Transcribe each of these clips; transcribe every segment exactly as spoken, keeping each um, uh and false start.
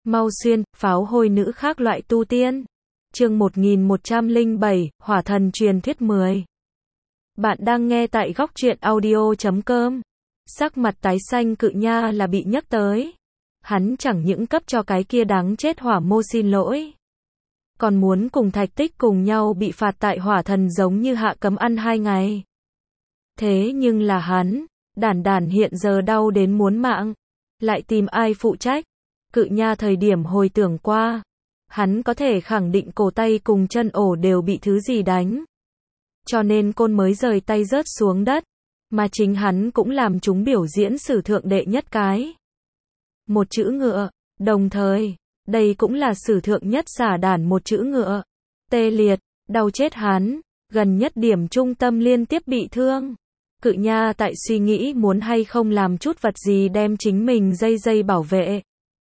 Mau xuyên, pháo hôi nữ khác loại tu tiên. Chương một nghìn một trăm lẻ bảy, Hỏa thần truyền thuyết mười. Bạn đang nghe tại góc truyện audio chấm com. Sắc mặt tái xanh Cự Nha là bị nhắc tới. Hắn chẳng những cấp cho cái kia đáng chết Hỏa Mô xin lỗi, còn muốn cùng Thạch Tích cùng nhau bị phạt tại Hỏa thần giống như hạ cấm ăn hai ngày. Thế nhưng là hắn, Đản Đản hiện giờ đau đến muốn mạng, lại tìm ai phụ trách? Cự Nha thời điểm hồi tưởng qua, hắn có thể khẳng định cổ tay cùng chân ổ đều bị thứ gì đánh. Cho nên côn mới rời tay rớt xuống đất, mà chính hắn cũng làm chúng biểu diễn sử thượng đệ nhất cái. Một chữ ngựa, đồng thời, đây cũng là sử thượng nhất xả đản một chữ ngựa. Tê liệt, đau chết hắn, gần nhất điểm trung tâm liên tiếp bị thương. Cự Nha tại suy nghĩ muốn hay không làm chút vật gì đem chính mình dây dây bảo vệ.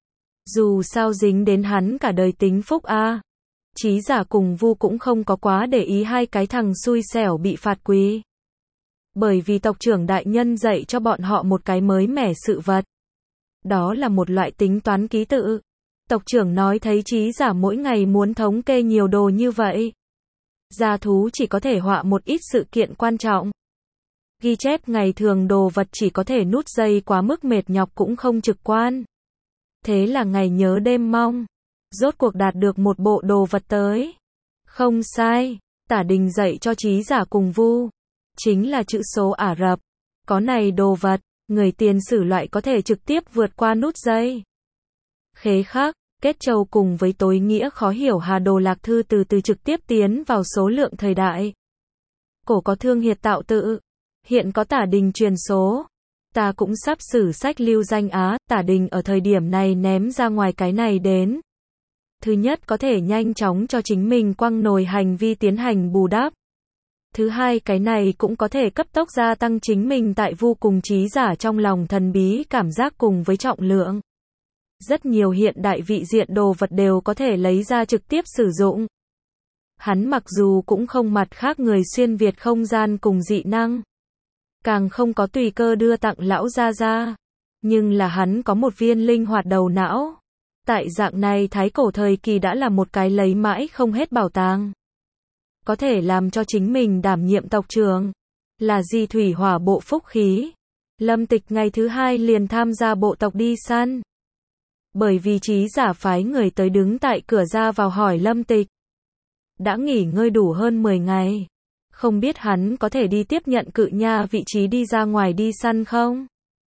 Dù sao dính đến hắn cả đời tính phúc a. À. Chí Giả cùng Vu cũng không có quá để ý hai cái thằng xui xẻo bị phạt quý. Bởi vì tộc trưởng đại nhân dạy cho bọn họ một cái mới mẻ sự vật. Đó là một loại tính toán ký tự. Tộc trưởng nói thấy Chí Giả mỗi ngày muốn thống kê nhiều đồ như vậy. Gia thú chỉ có thể họa một ít sự kiện quan trọng. Ghi chép ngày thường đồ vật chỉ có thể nút dây quá mức mệt nhọc cũng không trực quan. Thế là ngày nhớ đêm mong, rốt cuộc đạt được một bộ đồ vật tới. Không sai, Tả Đình dạy cho Chí Giả cùng Vu, chính là chữ số Ả Rập. Có này đồ vật, người tiền sử loại có thể trực tiếp vượt qua nút dây. Khế khác, kết châu cùng với tối nghĩa khó hiểu Hà Đồ Lạc Thư từ từ trực tiếp tiến vào số lượng thời đại. Cổ có Thương Hiệt tạo tự, hiện có Tả Đình truyền số. Ta cũng sắp sử sách lưu danh á, Tả Đình ở thời điểm này ném ra ngoài cái này đến. Thứ nhất có thể nhanh chóng cho chính mình quăng nồi hành vi tiến hành bù đắp. Thứ hai cái này cũng có thể cấp tốc gia tăng chính mình tại Vu cùng Chí Giả trong lòng thần bí cảm giác cùng với trọng lượng. Rất nhiều hiện đại vị diện đồ vật đều có thể lấy ra trực tiếp sử dụng. Hắn mặc dù cũng không mặt khác người xuyên Việt không gian cùng dị năng, càng không có tùy cơ đưa tặng lão gia gia, nhưng là hắn có một viên linh hoạt đầu não. Tại dạng này thái cổ thời kỳ đã là một cái lấy mãi không hết bảo tàng. Có thể làm cho chính mình đảm nhiệm tộc trưởng, là di thủy hỏa bộ phúc khí. Lâm Tịch ngày thứ hai liền tham gia bộ tộc đi săn. Bởi vì Chí Giả phái người tới đứng tại cửa ra vào hỏi Lâm Tịch. Đã nghỉ ngơi đủ hơn mười ngày. Không biết hắn có thể đi tiếp nhận Cự Nha vị trí đi ra ngoài đi săn không?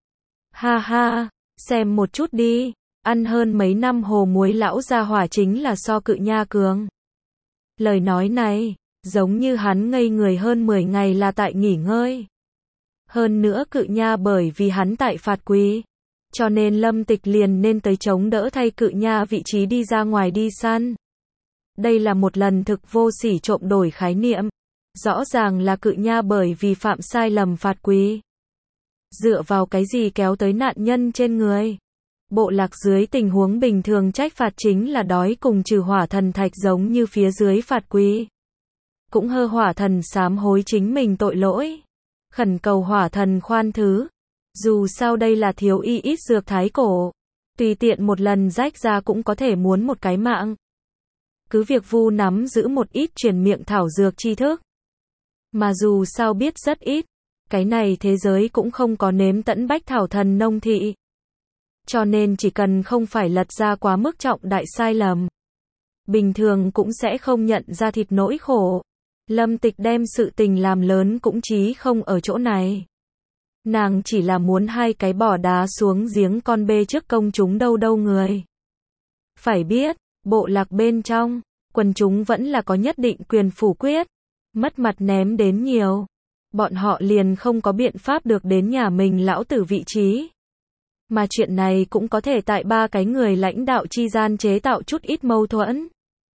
Ha ha, xem một chút đi, ăn hơn mấy năm hồ muối lão gia hỏa chính là so Cự Nha cường. Lời nói này, giống như hắn ngây người hơn mười ngày là tại nghỉ ngơi. Hơn nữa Cự Nha bởi vì hắn tại phạt quý, cho nên Lâm Tịch liền nên tới chống đỡ thay Cự Nha vị trí đi ra ngoài đi săn. Đây là một lần thực vô sỉ trộm đổi khái niệm. Rõ ràng là Cự Nha bởi vì phạm sai lầm phạt quý. Dựa vào cái gì kéo tới nạn nhân trên người? Bộ lạc dưới tình huống bình thường trách phạt chính là đói cùng trừ hỏa thần thạch giống như phía dưới phạt quý. Cũng hơ hỏa thần sám hối chính mình tội lỗi. Khẩn cầu hỏa thần khoan thứ. Dù sao đây là thiếu y ít dược thái cổ. Tùy tiện một lần rách ra cũng có thể muốn một cái mạng. Cứ việc Vu nắm giữ một ít truyền miệng thảo dược tri thức. Mà dù sao biết rất ít, cái này thế giới cũng không có nếm tẫn bách thảo thần nông thị. Cho nên chỉ cần không phải lật ra quá mức trọng đại sai lầm, bình thường cũng sẽ không nhận ra thịt nỗi khổ. Lâm Tịch đem sự tình làm lớn cũng chí không ở chỗ này. Nàng chỉ là muốn hai cái bỏ đá xuống giếng con bê trước công chúng đâu đâu người. Phải biết, bộ lạc bên trong, quần chúng vẫn là có nhất định quyền phủ quyết. Mất mặt ném đến nhiều, bọn họ liền không có biện pháp được đến nhà mình lão tử vị trí. Mà chuyện này cũng có thể tại ba cái người lãnh đạo chi gian chế tạo chút ít mâu thuẫn.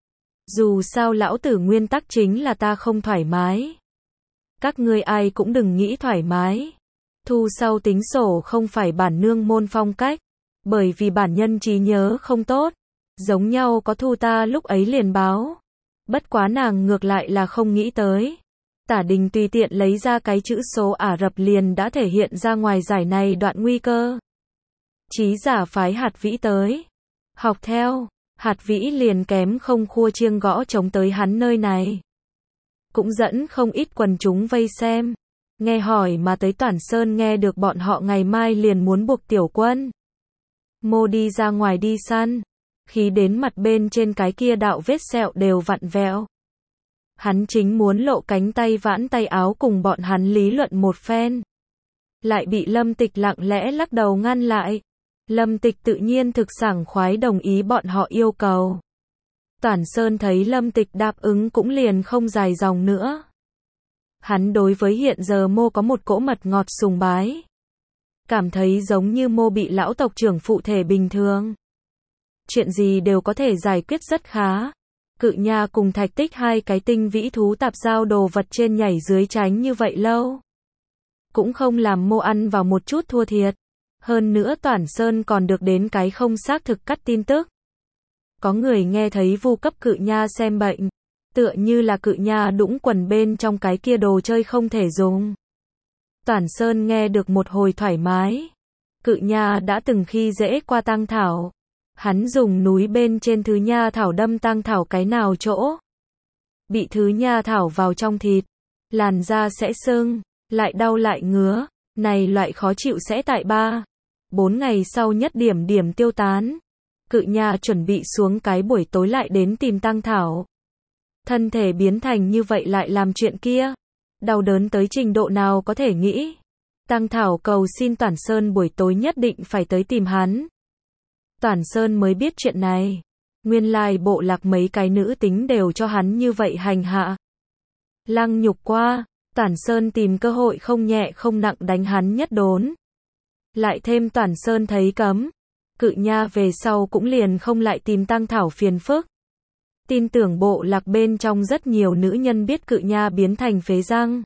Dù sao lão tử nguyên tắc chính là ta không thoải mái. Các ngươi ai cũng đừng nghĩ thoải mái. Thu sau tính sổ không phải bản nương môn phong cách, bởi vì bản nhân trí nhớ không tốt. Giống nhau có thu ta lúc ấy liền báo. Bất quá nàng ngược lại là không nghĩ tới. Tả Đình tùy tiện lấy ra cái chữ số Ả Rập liền đã thể hiện ra ngoài giải này đoạn nguy cơ. Chí Giả phái Hạt Vĩ tới. Học theo, Hạt Vĩ liền kém không khua chiêng gõ trống tới hắn nơi này. Cũng dẫn không ít quần chúng vây xem. Nghe hỏi mà tới Toản Sơn nghe được bọn họ ngày mai liền muốn buộc Tiểu Quân Mô đi ra ngoài đi săn. Khi đến mặt bên trên cái kia đạo vết sẹo đều vặn vẹo. Hắn chính muốn lộ cánh tay vãn tay áo cùng bọn hắn lý luận một phen. Lại bị Lâm Tịch lặng lẽ lắc đầu ngăn lại. Lâm Tịch tự nhiên thực sảng khoái đồng ý bọn họ yêu cầu. Toản Sơn thấy Lâm Tịch đáp ứng cũng liền không dài dòng nữa. Hắn đối với hiện giờ Mô có một cỗ mật ngọt sùng bái. Cảm thấy giống như Mô bị lão tộc trưởng phụ thể bình thường. Chuyện gì đều có thể giải quyết rất khá. Cự Nha cùng Thạch Tích hai cái tinh vĩ thú tạp giao đồ vật trên nhảy dưới tránh như vậy lâu. Cũng không làm Mô ăn vào một chút thua thiệt. Hơn nữa Toản Sơn còn được đến cái không xác thực cắt tin tức. Có người nghe thấy vu cấp Cự Nha xem bệnh. Tựa như là Cự Nha đũng quần bên trong cái kia đồ chơi không thể dùng. Toản Sơn nghe được một hồi thoải mái. Cự Nha đã từng khi dễ qua tang thảo. Hắn dùng núi bên trên thứ nha thảo đâm tang thảo cái nào chỗ. Bị thứ nha thảo vào trong thịt. Làn da sẽ sưng, lại đau lại ngứa. Này loại khó chịu sẽ tại ba, bốn ngày sau nhất điểm điểm tiêu tán. Cự Nha chuẩn bị xuống cái buổi tối lại đến tìm tang thảo. Thân thể biến thành như vậy lại làm chuyện kia. Đau đớn tới trình độ nào có thể nghĩ. Tang thảo cầu xin Toản Sơn buổi tối nhất định phải tới tìm hắn. Toản Sơn mới biết chuyện này. Nguyên lai bộ lạc mấy cái nữ tính đều cho hắn như vậy hành hạ. Lăng nhục qua, Toản Sơn tìm cơ hội không nhẹ không nặng đánh hắn nhất đốn. Lại thêm Toản Sơn thấy cấm. Cự Nha về sau cũng liền không lại tìm tang thảo phiền phức. Tin tưởng bộ lạc bên trong rất nhiều nữ nhân biết Cự Nha biến thành phế răng.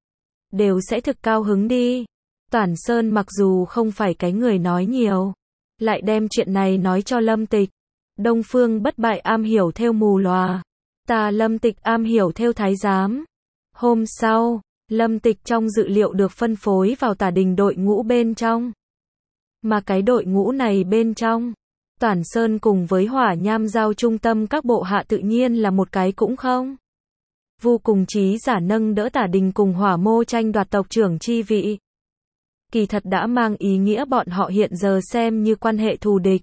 Đều sẽ thực cao hứng đi. Toản Sơn mặc dù không phải cái người nói nhiều. Lại đem chuyện này nói cho Lâm Tịch. Đông Phương Bất Bại am hiểu theo mù lòa. Ta Lâm Tịch am hiểu theo thái giám. Hôm sau, Lâm Tịch trong dự liệu được phân phối vào Tả Đình đội ngũ bên trong. Mà cái đội ngũ này bên trong, Toản Sơn cùng với Hỏa Nham giao trung tâm các bộ hạ tự nhiên là một cái cũng không. Vu cùng Chí Giả nâng đỡ Tả Đình cùng Hỏa Mô tranh đoạt tộc trưởng chi vị. Kỳ thật đã mang ý nghĩa bọn họ hiện giờ xem như quan hệ thù địch.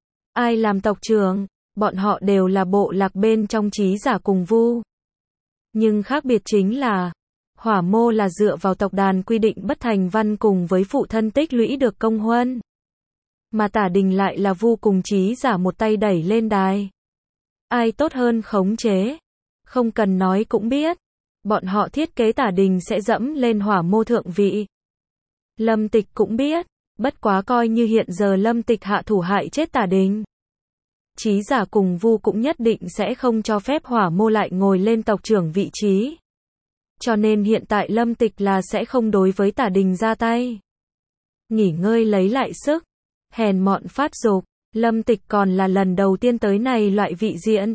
Ai làm tộc trưởng, bọn họ đều là bộ lạc bên trong Chí Giả cùng Vu. Nhưng khác biệt chính là, Hỏa Mô là dựa vào tộc đàn quy định bất thành văn cùng với phụ thân tích lũy được công huân. Mà Tả Đình lại là Vu cùng Chí Giả một tay đẩy lên đài. Ai tốt hơn khống chế? Không cần nói cũng biết. Bọn họ thiết kế Tả Đình sẽ dẫm lên Hỏa Mô thượng vị. Lâm Tịch cũng biết. Bất quá coi như hiện giờ Lâm Tịch hạ thủ hại chết Tả Đình. Chí Giả cùng Vu cũng nhất định sẽ không cho phép Hỏa Mô lại ngồi lên tộc trưởng vị trí. Cho nên hiện tại Lâm Tịch là sẽ không đối với Tả Đình ra tay. Nghỉ ngơi lấy lại sức. Hèn mọn phát dục. Lâm Tịch còn là lần đầu tiên tới này loại vị diện.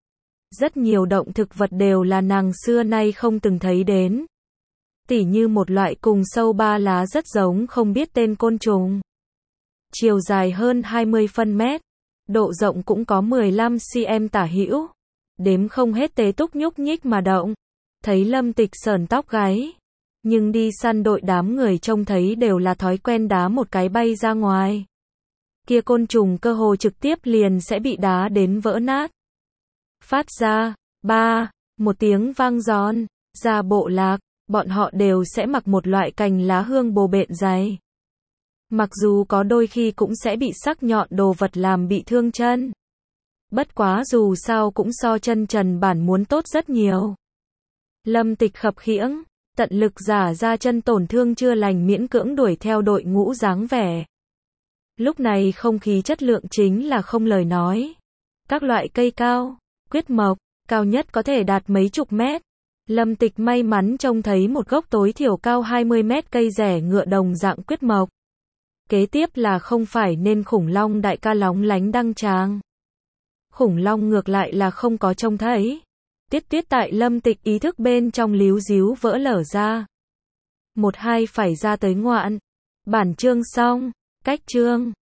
Rất nhiều động thực vật đều là nàng xưa nay không từng thấy đến. Tỉ như một loại cùng sâu ba lá rất giống không biết tên côn trùng. Chiều dài hơn hai mươi phân mét. Độ rộng cũng có mười lăm xăng-ti-mét tả hữu. Đếm không hết tế túc nhúc nhích mà động. Thấy Lâm Tịch sờn tóc gáy. Nhưng đi săn đội đám người trông thấy đều là thói quen đá một cái bay ra ngoài. Kia côn trùng cơ hồ trực tiếp liền sẽ bị đá đến vỡ nát. Phát ra, ba, một tiếng vang giòn, ra bộ lạc, bọn họ đều sẽ mặc một loại cành lá hương bồ bện dày. Mặc dù có đôi khi cũng sẽ bị sắc nhọn đồ vật làm bị thương chân. Bất quá dù sao cũng so chân trần bản muốn tốt rất nhiều. Lâm Tịch khập khiễng, tận lực giả ra chân tổn thương chưa lành miễn cưỡng đuổi theo đội ngũ dáng vẻ. Lúc này không khí chất lượng chính là không lời nói. Các loại cây cao, quyết mộc, cao nhất có thể đạt mấy chục mét. Lâm Tịch may mắn trông thấy một gốc tối thiểu cao hai mươi mét cây rẻ ngựa đồng dạng quyết mộc. Kế tiếp là không phải nên khủng long đại ca lóng lánh đăng tràng. Khủng long ngược lại là không có trông thấy. Tiết tiết tại Lâm Tịch ý thức bên trong líu díu vỡ lở ra. Một hai phải ra tới ngoạn. Bản chương xong, cách chương.